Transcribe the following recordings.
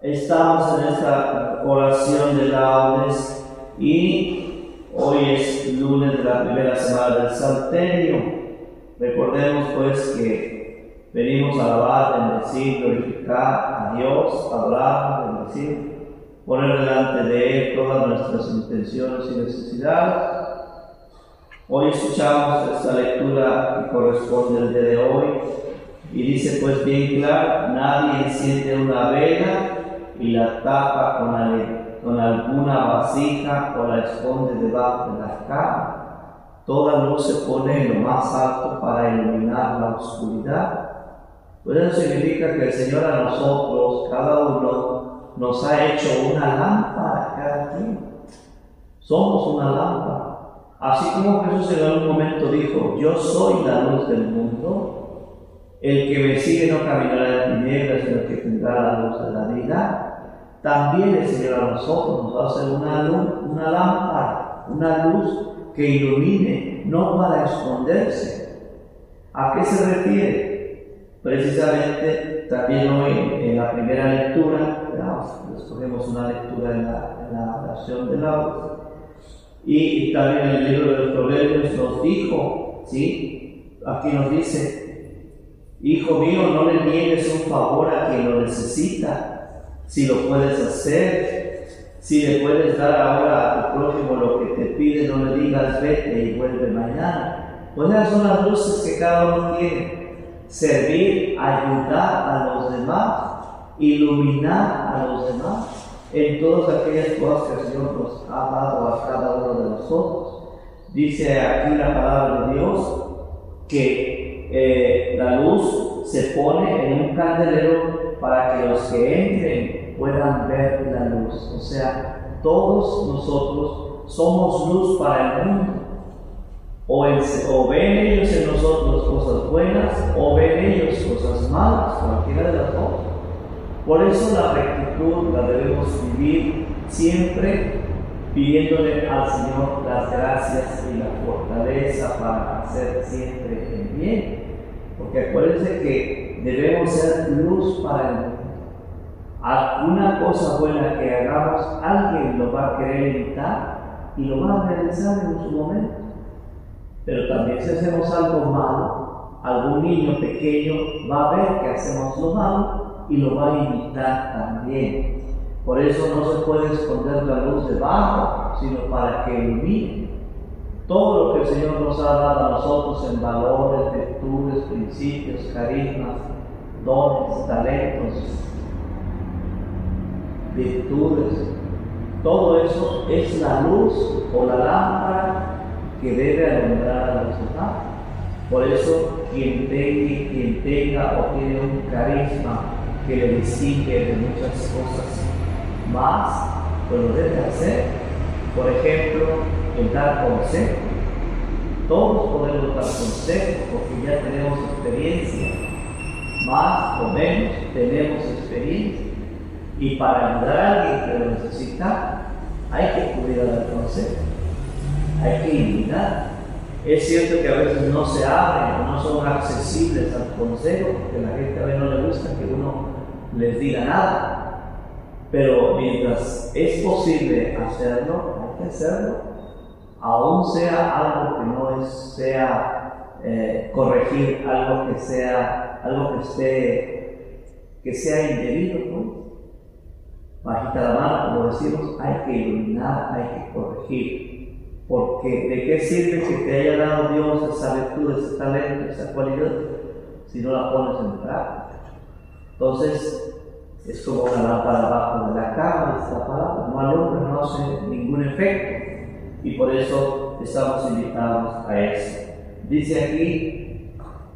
Estamos en esta oración de laudes y hoy es lunes de la primera semana del Salterio. Recordemos pues que venimos a alabar, bendecir, glorificar a Dios, hablar, bendecir, poner delante de Él todas nuestras intenciones y necesidades. Hoy escuchamos esta lectura que corresponde al día de hoy y dice pues bien claro: nadie enciende una vela y la tapa con alguna vasija o la esconde debajo de la cama. Toda luz se pone en lo más alto para iluminar la oscuridad. Pues eso significa que el Señor a nosotros, cada uno, nos ha hecho una lámpara cada quien. Somos una lámpara. Así como Jesús en algún momento dijo: yo soy la luz del mundo. El que me sigue no caminará en tinieblas, sino que tendrá la luz de la vida. También el Señor a nosotros nos va a hacer una luz, una lámpara, una luz que ilumine, no para esconderse. ¿A qué se refiere? Precisamente también hoy en la primera lectura, escogemos una lectura en la oración de laudes, y también en el libro de los Proverbios nos dijo, ¿sí? Aquí nos dice: hijo mío, no le niegues un favor a quien lo necesita. Si lo puedes hacer, si le puedes dar ahora a tu prójimo lo que te pide, no le digas vete y vuelve mañana. Pues esas son las luces que cada uno tiene: servir, ayudar a los demás, iluminar a los demás en todas aquellas cosas que el Señor nos ha dado a cada uno de nosotros. Dice aquí la palabra de Dios que la luz se pone en un candelero para que los que entren puedan ver la luz. O sea, todos nosotros somos luz para el mundo. O ven ellos en nosotros cosas buenas, o ven ellos cosas malas, cualquiera de las dos. Por eso la rectitud la debemos vivir siempre pidiéndole al Señor las gracias y la fortaleza para hacer siempre el bien. Porque acuérdense que debemos ser luz para el mundo. Alguna cosa buena que hagamos, alguien lo va a querer imitar y lo va a realizar en su momento. Pero también si hacemos algo malo, algún niño pequeño va a ver que hacemos lo malo y lo va a imitar también. Por eso no se puede esconder la luz debajo, sino para que ilumine. Todo lo que el Señor nos ha dado a nosotros en valores, virtudes, principios, carismas, dones, talentos, virtudes, todo eso es la luz o la lámpara que debe alumbrar a los demás. Por eso quien tenga o tiene un carisma que le distingue de muchas cosas más, pues lo debe hacer. Por ejemplo, el dar consejo. Todos podemos dar consejo porque ya tenemos experiencia, más o menos tenemos experiencia. Y para ayudar a alguien que lo necesita, hay que acudir a dar consejo, hay que invitar. Es cierto que a veces no se abren o no son accesibles al consejo, porque a la gente a veces no le gusta que uno les diga nada. Pero mientras es posible hacerlo, hay que hacerlo, aún sea algo que no sea corregir, algo que sea indebido, pues. Bajita la mano, como decimos, hay que iluminar, hay que corregir. Porque ¿de qué sirve que te haya dado Dios esa virtud, ese talento, esa cualidad, si no la pones en práctica? Entonces, es como una lámpara abajo de la cama, esta palabra no alumbra, no hace ningún efecto. Y por eso estamos invitados a eso. Dice aquí: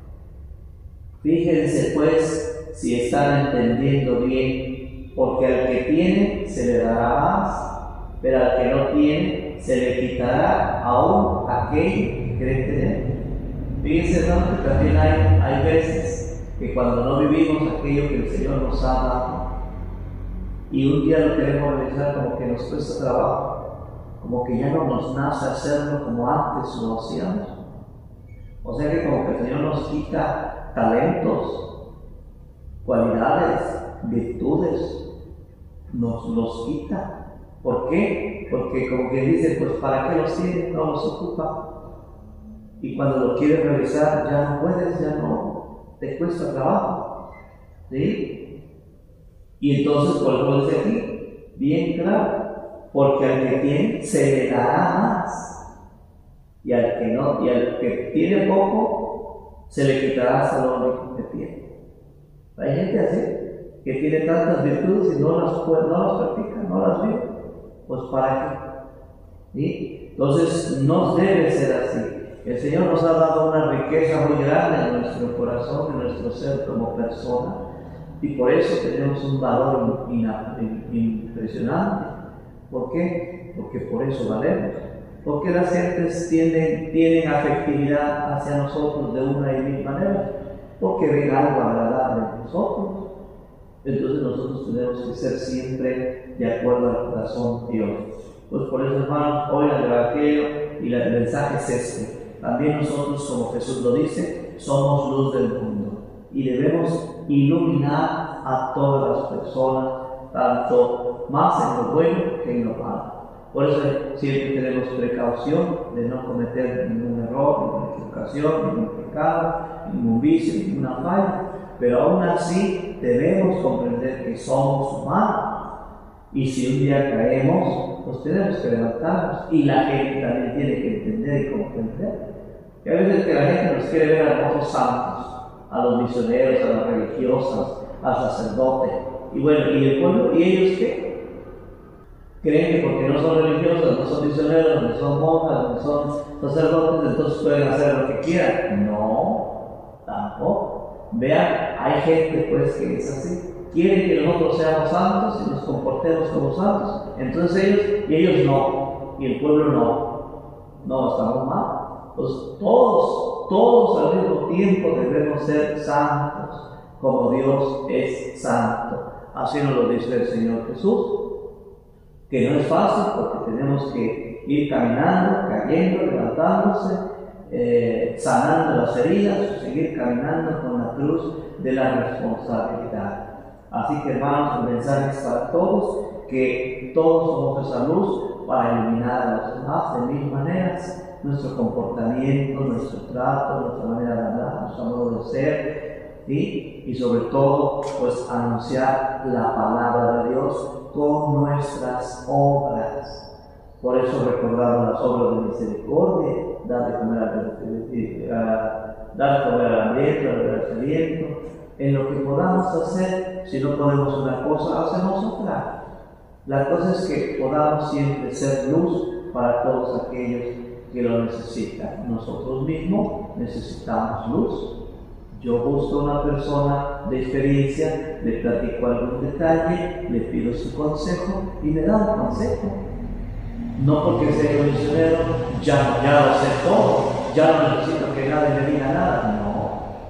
fíjense pues si están entendiendo bien, porque al que tiene se le dará más, pero al que no tiene se le quitará aún aquello que cree tener. Fíjense, ¿no?, que también hay veces que cuando no vivimos aquello que el Señor nos ha dado y un día lo queremos realizar, como que nos cuesta trabajo, como que ya no nos nace hacerlo como antes lo hacíamos. O sea que como que el Señor nos quita talentos, cualidades, virtudes, nos los quita. ¿Por qué? Porque como que dice, pues ¿para qué los tiene? No los ocupa. Y cuando lo quieres realizar ya no puedes, ya no te cuesta trabajo. ¿Sí? Y entonces, por eso dice aquí, bien claro, porque al que tiene se le dará más. Y al que no, y al que tiene poco, se le quitará hasta lo que tiene. Hay gente así, que tiene tantas virtudes y no las practica, no las vive. Pues ¿para qué? ¿Sí? Entonces no debe ser así. El Señor nos ha dado una riqueza muy grande en nuestro corazón, en nuestro ser como persona, y por eso tenemos un valor impresionante. ¿Por qué? Porque por eso valemos. Porque las gentes tienen afectividad hacia nosotros de una y mil maneras, porque ven algo agradable en nosotros. Entonces nosotros tenemos que ser siempre de acuerdo al corazón de Dios. Pues por eso, hermanos, hoy el Evangelio y el mensaje es este. También nosotros, como Jesús lo dice, somos luz del mundo y debemos iluminar a todas las personas, tanto más en lo bueno que en lo malo. Por eso siempre tenemos precaución de no cometer ningún error, ninguna equivocación, ningún pecado, ningún vicio, ninguna falla. Pero aún así debemos comprender que somos humanos. Y si un día caemos, pues tenemos que levantarnos. Y la gente también tiene que entender y comprender. Que a veces que la gente nos quiere ver a los santos, a los misioneros, a las religiosas, al sacerdote. Y bueno, ¿y el pueblo? ¿Y ellos qué? Creen que porque no son religiosos, no son misioneros, no son monjas, no son sacerdotes, entonces pueden hacer lo que quieran. No, tampoco. Vean, hay gente pues que es así. Quieren que nosotros seamos santos y nos comportemos como santos. Entonces ellos no, y el pueblo no. No, estamos mal. Pues todos al mismo tiempo debemos ser santos, como Dios es santo. Así nos lo dice el Señor Jesús. Que no es fácil porque tenemos que ir caminando, cayendo, levantándose, sanando las heridas, seguir caminando con la cruz de la responsabilidad. Así que, hermanos, el mensaje es para todos, que todos somos esa luz para iluminar a los demás de mil maneras, nuestro comportamiento, nuestro trato, nuestra manera de hablar, nuestro modo de ser, ¿sí? Y sobre todo, pues anunciar la palabra de Dios con nuestras obras. Por eso recordamos las obras de misericordia, dar de comer al hambriento, al sediento. En lo que podamos hacer, si no podemos una cosa, hacemos otra. La cosa es que podamos siempre ser luz para todos aquellos que lo necesitan. Nosotros mismos necesitamos luz. Yo busco una persona de experiencia, le platico algún detalle, le pido su consejo y me da un consejo. No porque sea un misionero, ya lo sé todo, ya no necesito que nadie me diga nada. No.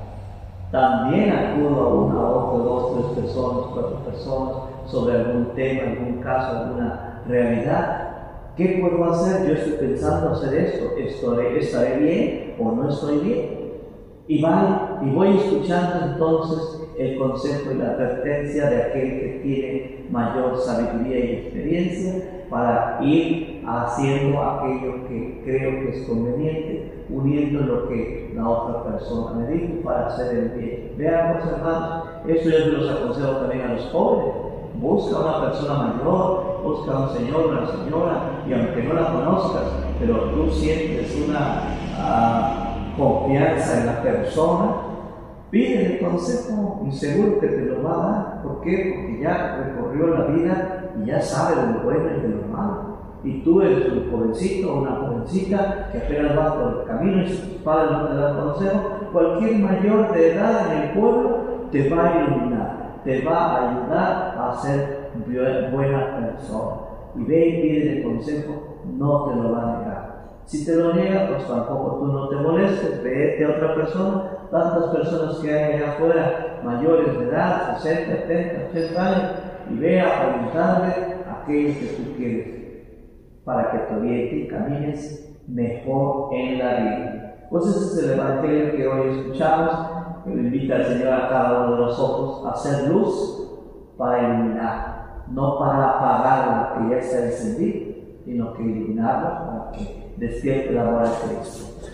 También acudo a una, otra, dos, tres personas, cuatro personas sobre algún tema, algún caso, alguna realidad. ¿Qué puedo hacer? Yo estoy pensando hacer esto. ¿Estaré bien o no estoy bien? Y voy escuchando entonces el consejo y la advertencia de aquel que tiene mayor sabiduría y experiencia para ir haciendo aquello que creo que es conveniente, uniendo lo que la otra persona me dijo para hacer el bien. Vean, pues, hermanos, esto yo se los aconsejo también a los jóvenes. Busca una persona mayor, busca a un señor, una señora, y aunque no la conozcas, pero tú sientes una confianza en la persona, pídele consejo y seguro que te lo va a dar. ¿Por qué? Porque ya recorrió la vida y ya sabe de lo bueno y de lo malo. Y tú eres un jovencito o una jovencita que apenas vas por el camino y si tus padres no te dan consejo, cualquier mayor de edad en el pueblo te va a iluminar, te va a ayudar a ser buena persona. Y ve y pídele consejo, no te lo va a negar. Si te lo niega, pues tampoco tú no te molestes, vete a otra persona. Tantas personas que hay allá afuera, mayores de edad, 60, 70, 80 años, y ve a preguntarle a aquellos que tú quieres, para que te orientes y camines mejor en la vida. Pues ese es el Evangelio que hoy escuchamos, que le invita al Señor a cada uno de nosotros a hacer luz para iluminar. no para apagar lo que ya está encendido, sino que iluminarlo para que despierte el amor a Cristo.